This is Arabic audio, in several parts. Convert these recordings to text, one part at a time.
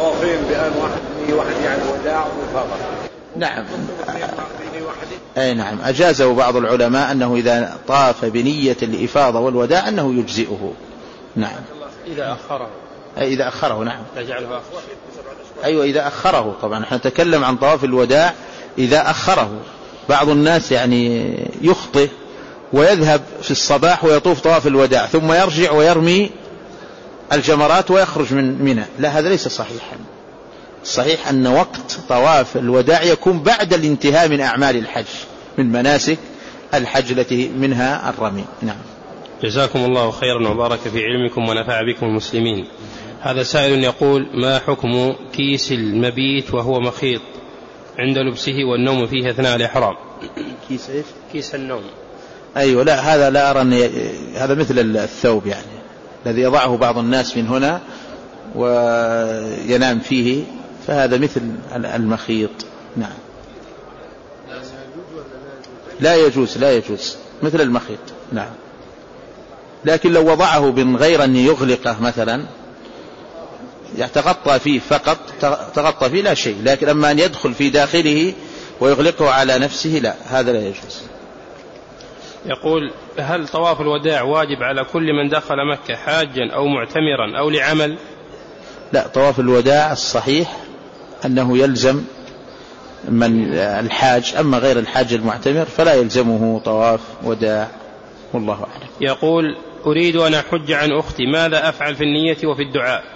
طوافين بأن واحد بنية واحد يعني وداع وإفاضة. نعم. أي نعم، أجازه بعض العلماء أنه إذا طاف بنية الإفاضة والوداع أنه يجزئه. نعم. إذا أخره نعم. أيوة إذا أخره، طبعا نحن نتكلم عن طواف الوداع إذا أخره. بعض الناس يعني يخطئ ويذهب في الصباح ويطوف طواف الوداع ثم يرجع ويرمي الجمرات ويخرج من منى. لا، هذا ليس صحيحا. الصحيح أن وقت طواف الوداع يكون بعد الانتهاء من أعمال الحج، من مناسك الحج التي منها الرمي. نعم. جزاكم الله خيرا وبارك في علمكم ونفع بكم المسلمين. هذا سائل يقول: ما حكم كيس المبيت وهو مخيط عند لبسه والنوم فيه أثناء الإحرام؟ كيس إيش؟ كيس النوم. أيوة، لا هذا لا أرى أن هذا مثل الثوب يعني الذي يضعه بعض الناس من هنا وينام فيه، فهذا مثل المخيط. نعم. لا يجوز مثل المخيط. نعم. لكن لو وضعه من غير أن يغلقه مثلا يتغطى فيه فقط، تغطى فيه لا شيء، لكن أما أن يدخل في داخله ويغلقه على نفسه لا، هذا لا يجوز. يقول: هل طواف الوداع واجب على كل من دخل مكة حاجا أو معتمرا أو لعمل؟ لا، طواف الوداع الصحيح أنه يلزم من الحاج، أما غير الحاج المعتمر فلا يلزمه طواف وداع، والله أعلم. يقول: أريد أن أحج عن أختي، ماذا أفعل في النية وفي الدعاء؟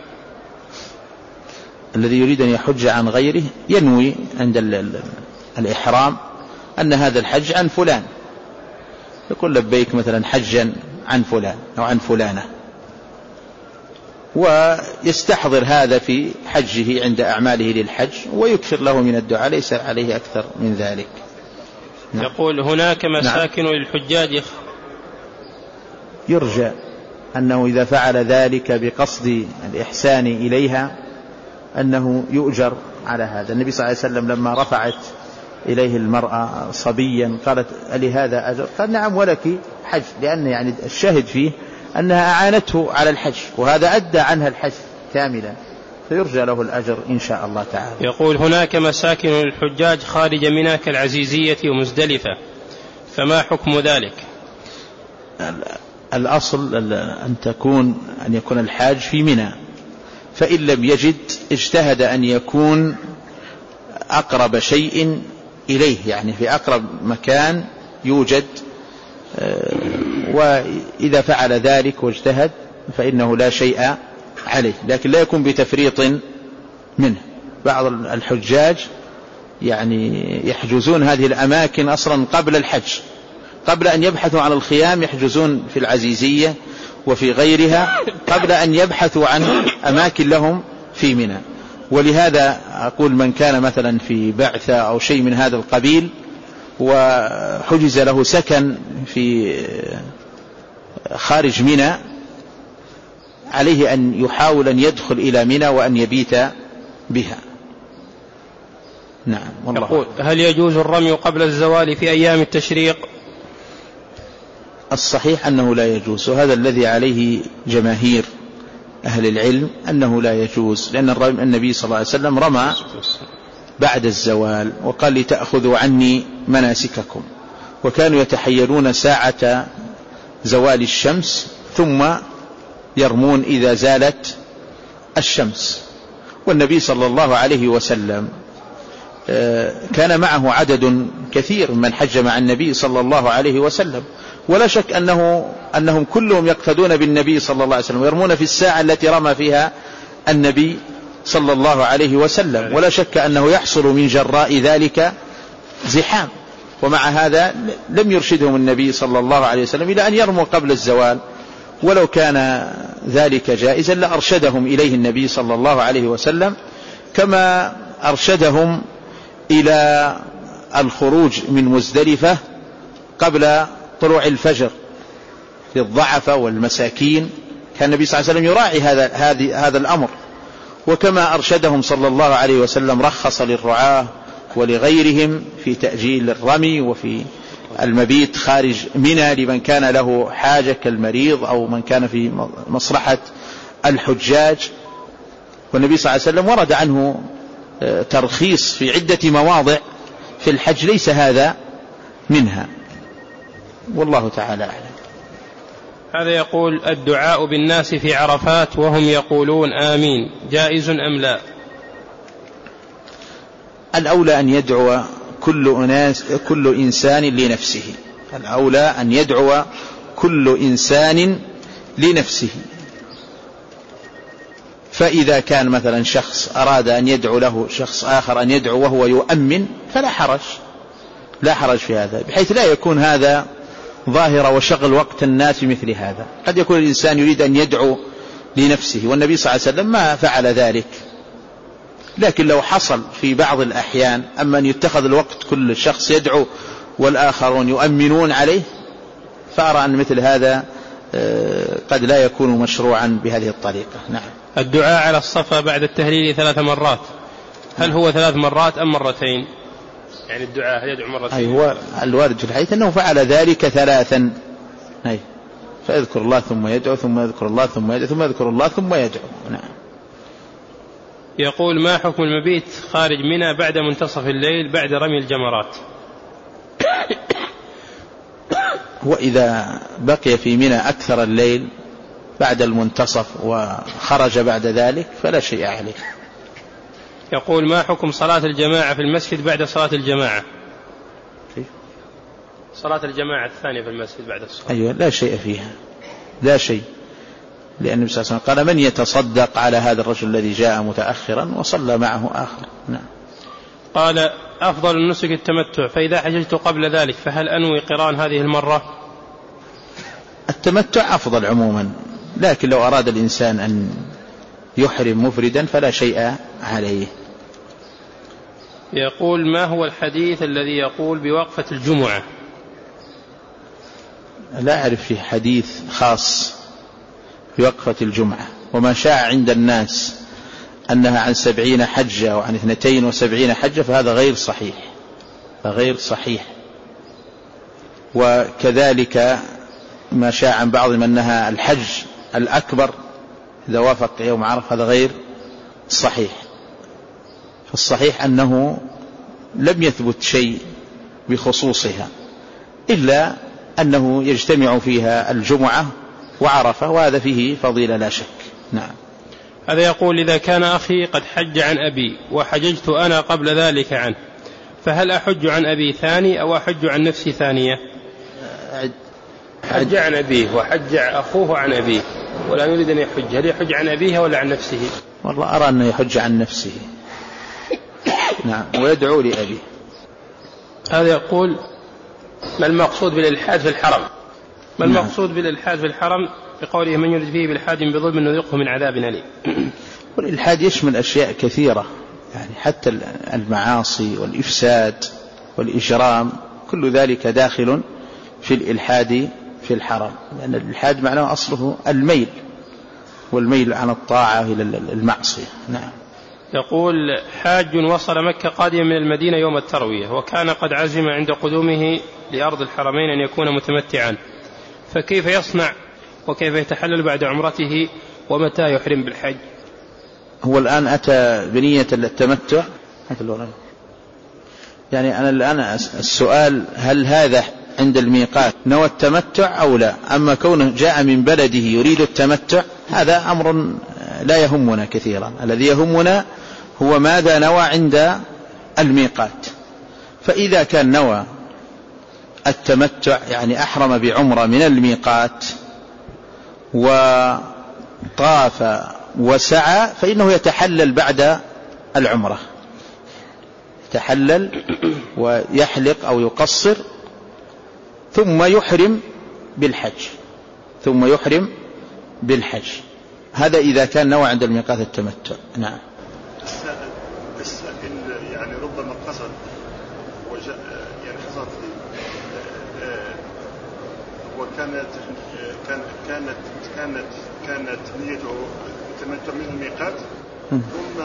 الذي يريد أن يحج عن غيره ينوي عند الإحرام أن هذا الحج عن فلان، يقول لبيك مثلا حجا عن فلان أو عن فلانة، ويستحضر هذا في حجه عند أعماله للحج ويكثر له من الدعاء، ليس عليه أكثر من ذلك. نعم. يقول: هناك مساكن للحجاج، يرجى أنه إذا فعل ذلك بقصد الإحسان إليها أنه يؤجر على هذا. النبي صلى الله عليه وسلم لما رفعت إليه المرأة صبيا قالت: ألي هذا أجر؟ قال: نعم ولك حج، لأن يعني الشاهد فيه أنها أعانته على الحج، وهذا أدى عنها الحج كاملا، فيرجى له الأجر إن شاء الله تعالى. يقول: هناك مساكن للحجاج خارج منى كالعزيزية ومزدلفة، فما حكم ذلك؟ الأصل أن يكون الحاج في منى، فإن لم يجد اجتهد أن يكون أقرب شيء إليه، يعني في أقرب مكان يوجد، وإذا فعل ذلك واجتهد فإنه لا شيء عليه، لكن لا يكون بتفريط منه. بعض الحجاج يعني يحجزون هذه الأماكن أصلا قبل الحج، قبل أن يبحثوا عن الخيام يحجزون في العزيزية وفي غيرها قبل أن يبحثوا عن أماكن لهم في منى. ولهذا أقول: من كان مثلا في بعثة أو شيء من هذا القبيل وحجز له سكن في خارج منى، عليه أن يحاول أن يدخل إلى منى وأن يبيت بها. نعم. يقول: هل يجوز الرمي قبل الزوال في أيام التشريق؟ الصحيح أنه لا يجوز، وهذا الذي عليه جماهير أهل العلم أنه لا يجوز، لأن النبي صلى الله عليه وسلم رمى بعد الزوال وقال: لتأخذوا عني مناسككم، وكانوا يتحيلون ساعة زوال الشمس ثم يرمون إذا زالت الشمس. والنبي صلى الله عليه وسلم كان معه عدد كثير من حج مع النبي صلى الله عليه وسلم، ولا شك أنهم كلهم يقتدون بالنبي صلى الله عليه وسلم ويرمون في الساعة التي رمى فيها النبي صلى الله عليه وسلم، ولا شك أنه يحصل من جراء ذلك زحام، ومع هذا لم يرشدهم النبي صلى الله عليه وسلم إلى أن يرموا قبل الزوال، ولو كان ذلك جائزا لأرشدهم إليه النبي صلى الله عليه وسلم، كما أرشدهم إلى الخروج من مزدلفة قبل طلوع الفجر للضعف والمساكين. كان النبي صلى الله عليه وسلم يراعي هذا الأمر، وكما أرشدهم صلى الله عليه وسلم رخص للرعاة ولغيرهم في تأجيل الرمي وفي المبيت خارج منى لمن كان له حاجة كالمريض أو من كان في مصلحة الحجاج. والنبي صلى الله عليه وسلم ورد عنه ترخيص في عدة مواضع في الحج ليس هذا منها، والله تعالى أعلم. هذا يقول: الدعاء بالناس في عرفات وهم يقولون آمين جائز أم لا؟ الأولى أن يدعو كل إنسان لنفسه، الأولى أن يدعو كل إنسان لنفسه. فإذا كان مثلا شخص أراد أن يدعو له شخص آخر أن يدعو وهو يؤمن فلا حرج، لا حرج في هذا، بحيث لا يكون هذا ظاهرة وشغل وقت الناس مثل هذا. قد يكون الإنسان يريد أن يدعو لنفسه والنبي صلى الله عليه وسلم ما فعل ذلك، لكن لو حصل في بعض الأحيان أما أن يتخذ الوقت كل شخص يدعو والآخرون يؤمنون عليه، فأرى أن مثل هذا قد لا يكون مشروعا بهذه الطريقة. نعم. الدعاء على الصفا بعد التهليل 3 مرات، هل هو 3 مرات أم مرتين؟ يعني الدعاء يدعو مرتين. أي هو الوارد في الحديث أنه فعل ذلك 3. أي فيذكر الله ثم يدعو ثم يذكر الله ثم يدعو ثم يذكر الله ثم يدعو. نعم. يقول: ما حكم المبيت خارج منى بعد منتصف الليل بعد رمي الجمرات؟ وإذا بقي في منى أكثر الليل بعد المنتصف وخرج بعد ذلك فلا شيء عليه. يقول: ما حكم صلاة الجماعة في المسجد بعد صلاة الجماعة؟ صلاة الجماعة الثانية في المسجد بعد الصلاة. أيوة لا شيء فيها، لا شيء، لأن النبي صلى الله عليه وسلم قال: من يتصدق على هذا الرجل الذي جاء متأخرا وصلى معه آخر. نعم. قال: أفضل النسك التمتع، فإذا حججت قبل ذلك فهل أنوي قران هذه المرة؟ التمتع أفضل عموما، لكن لو أراد الإنسان أن يحرم مفردا فلا شيء عليه. يقول: ما هو الحديث الذي يقول بوقفة الجمعة؟ لا أعرف فيه حديث خاص بوقفة الجمعة، وما شاع عند الناس أنها عن 70 حجة وعن 72 حجة فهذا غير صحيح، غير صحيح. وكذلك ما شاع عن بعضهم أنها الحج الأكبر إذا وافق يوم عرفة، هذا غير صحيح. فالصحيح أنه لم يثبت شيء بخصوصها إلا أنه يجتمع فيها الجمعة وعرفة، وهذا فيه فضيلة لا شك. نعم. هذا يقول: إذا كان أخي قد حج عن أبي وحججت أنا قبل ذلك عنه، فهل أحج عن أبي ثاني أو أحج عن نفسي ثانية؟ حج عن أبيه وحج أخوه عن أبيه ولا نريد أن يحج، هل يحج عن أبيه ولا عن نفسه؟ والله أرى أنه يحج عن نفسه. نعم. ويدعو لأبيه. هذا يقول: ما المقصود بالإلحاد في الحرم؟ ما المقصود بالإلحاد في الحرم بقوله: من يرد فيه بالحاد بظلم نذقه من عذاب أليم؟ والإلحاد يشمل أشياء كثيرة، يعني حتى المعاصي والإفساد والإجرام كل ذلك داخل في الإلحاد في الحرم، لأن الإلحاد معناه أصله الميل، والميل عن الطاعة إلى المعصية. نعم. يقول: حاج وصل مكة قادما من المدينة يوم التروية، وكان قد عزم عند قدومه لأرض الحرمين أن يكون متمتعا، فكيف يصنع وكيف يتحلل بعد عمرته ومتى يحرم بالحج؟ هو الآن أتى بنية التمتع، يعني أنا الآن السؤال: هل هذا عند الميقات نوى التمتع أو لا؟ أما كونه جاء من بلده يريد التمتع هذا أمر لا يهمنا كثيرا، الذي يهمنا هو ماذا نوى عند الميقات. فإذا كان نوى التمتع يعني أحرم بعمرة من الميقات وطاف وسعى فإنه يتحلل بعد العمرة، يتحلل ويحلق أو يقصر ثم يحرم بالحج، هذا إذا كان نوى عند الميقات التمتع. نعم. السائل يعني ربما قصد يعني حصل وكانت نيته التمتع من الميقات ثم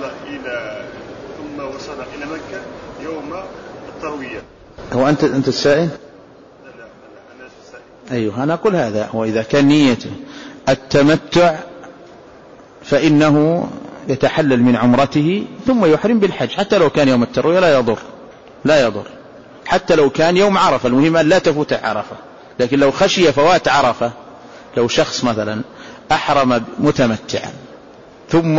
وصل إلى مكة يوم التروية. هو أنت السائل؟ لا أنا السائل. أيوه أنا أقول هذا، وإذا كان نيته التمتع فإنه يتحلل من عمرته ثم يحرم بالحج، حتى لو كان يوم التروية لا يضر حتى لو كان يوم عرفة، المهم أن لا تفوت عرفة. لكن لو خشي فوات عرفة، لو شخص مثلا أحرم متمتعا ثم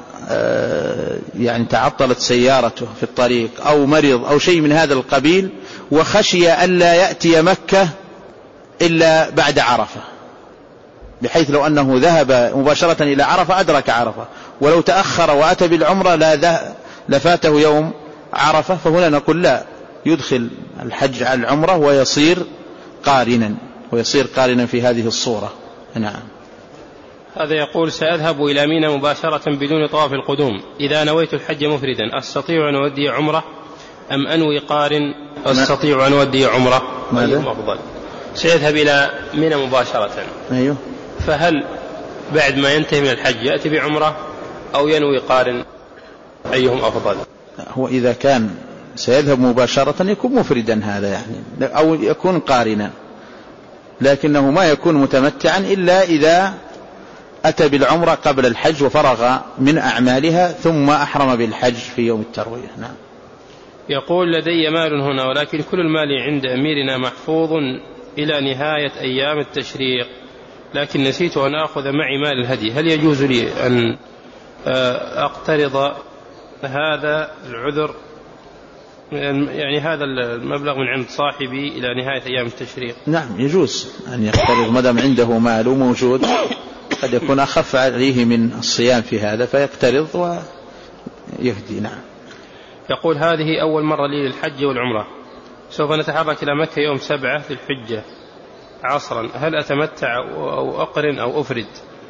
يعني تعطلت سيارته في الطريق أو مرض أو شيء من هذا القبيل، وخشي أن لا يأتي مكة إلا بعد عرفة، بحيث لو أنه ذهب مباشرة إلى عرفة أدرك عرفة، ولو تأخر وأتى بالعمرة لفاته يوم عرفة، فهنا نقول لا، يدخل الحج على العمرة ويصير قارنا في هذه الصورة. نعم. هذا يقول: سأذهب إلى منى مباشرة بدون طواف القدوم، إذا نويت الحج مفردا أستطيع أن أودي عمرة أم أنوي قارن؟ أستطيع أن أودي عمرة. أيهم أفضل؟ سيذهب إلى منى مباشرة، أيوه، فهل بعد ما ينتهي من الحج يأتي بعمرة أو ينوي قارن؟ أيهم أفضل؟ هو إذا كان سيذهب مباشرة يكون مفردا هذا يعني، أو يكون قارنا، لكنه ما يكون متمتعا إلا إذا أتى بالعمرة قبل الحج وفرغ من أعمالها ثم أحرم بالحج في يوم التروية. نعم. يقول: لدي مال هنا، ولكن كل المال عند أميرنا محفوظ إلى نهاية أيام التشريق، لكن نسيت أن أخذ معي مال الهدي، هل يجوز لي أن أقترض هذا العذر، يعني هذا المبلغ من عند صاحبي إلى نهاية أيام التشريق؟ نعم، يجوز أن يقترض ما دام عنده مال موجود، قد يكون أخف عليه من الصيام في هذا فيقترض ويهدي. نعم. يقول: هذه أول مرة لي للحج والعمرة، سوف نتحرك إلى مكة يوم 7 للحجة عصرا، هل أتمتع أو أقرن أو أفرد؟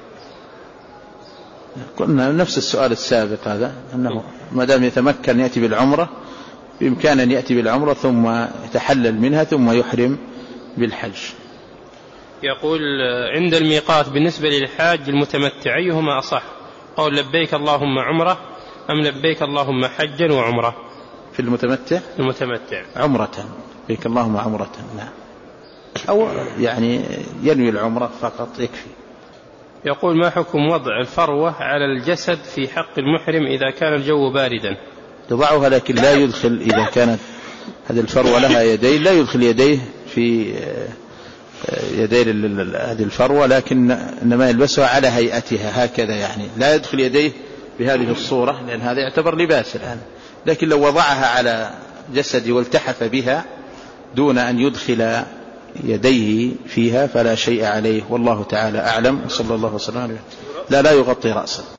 قلنا نفس السؤال السابق هذا، أنه ما دام يتمكن يأتي بالعمرة بإمكان أن يأتي بالعمرة ثم يتحلل منها ثم يحرم بالحج. يقول: عند الميقات بالنسبة للحاج المتمتع أيهما أصح، قول لبيك اللهم عمرة أم لبيك اللهم حجا وعمرة؟ في المتمتع عمرة، لبيك اللهم عمرة. نعم. أو يعني ينوي العمرة فقط يكفي. يقول: ما حكم وضع الفروة على الجسد في حق المحرم إذا كان الجو باردا؟ تضعها، لكن لا يدخل، إذا كانت هذه الفروة لها يدين لا يدخل يديه في يدين هذه الفروة، لكن إنما يلبسها على هيئتها هكذا، يعني لا يدخل يديه بهذه الصورة، لأن هذا يعتبر لباس الآن. لكن لو وضعها على جسدي والتحف بها دون أن يدخل يديه فيها فلا شيء عليه، والله تعالى أعلم. صلى الله وسلم عليه. لا يغطي رأسه.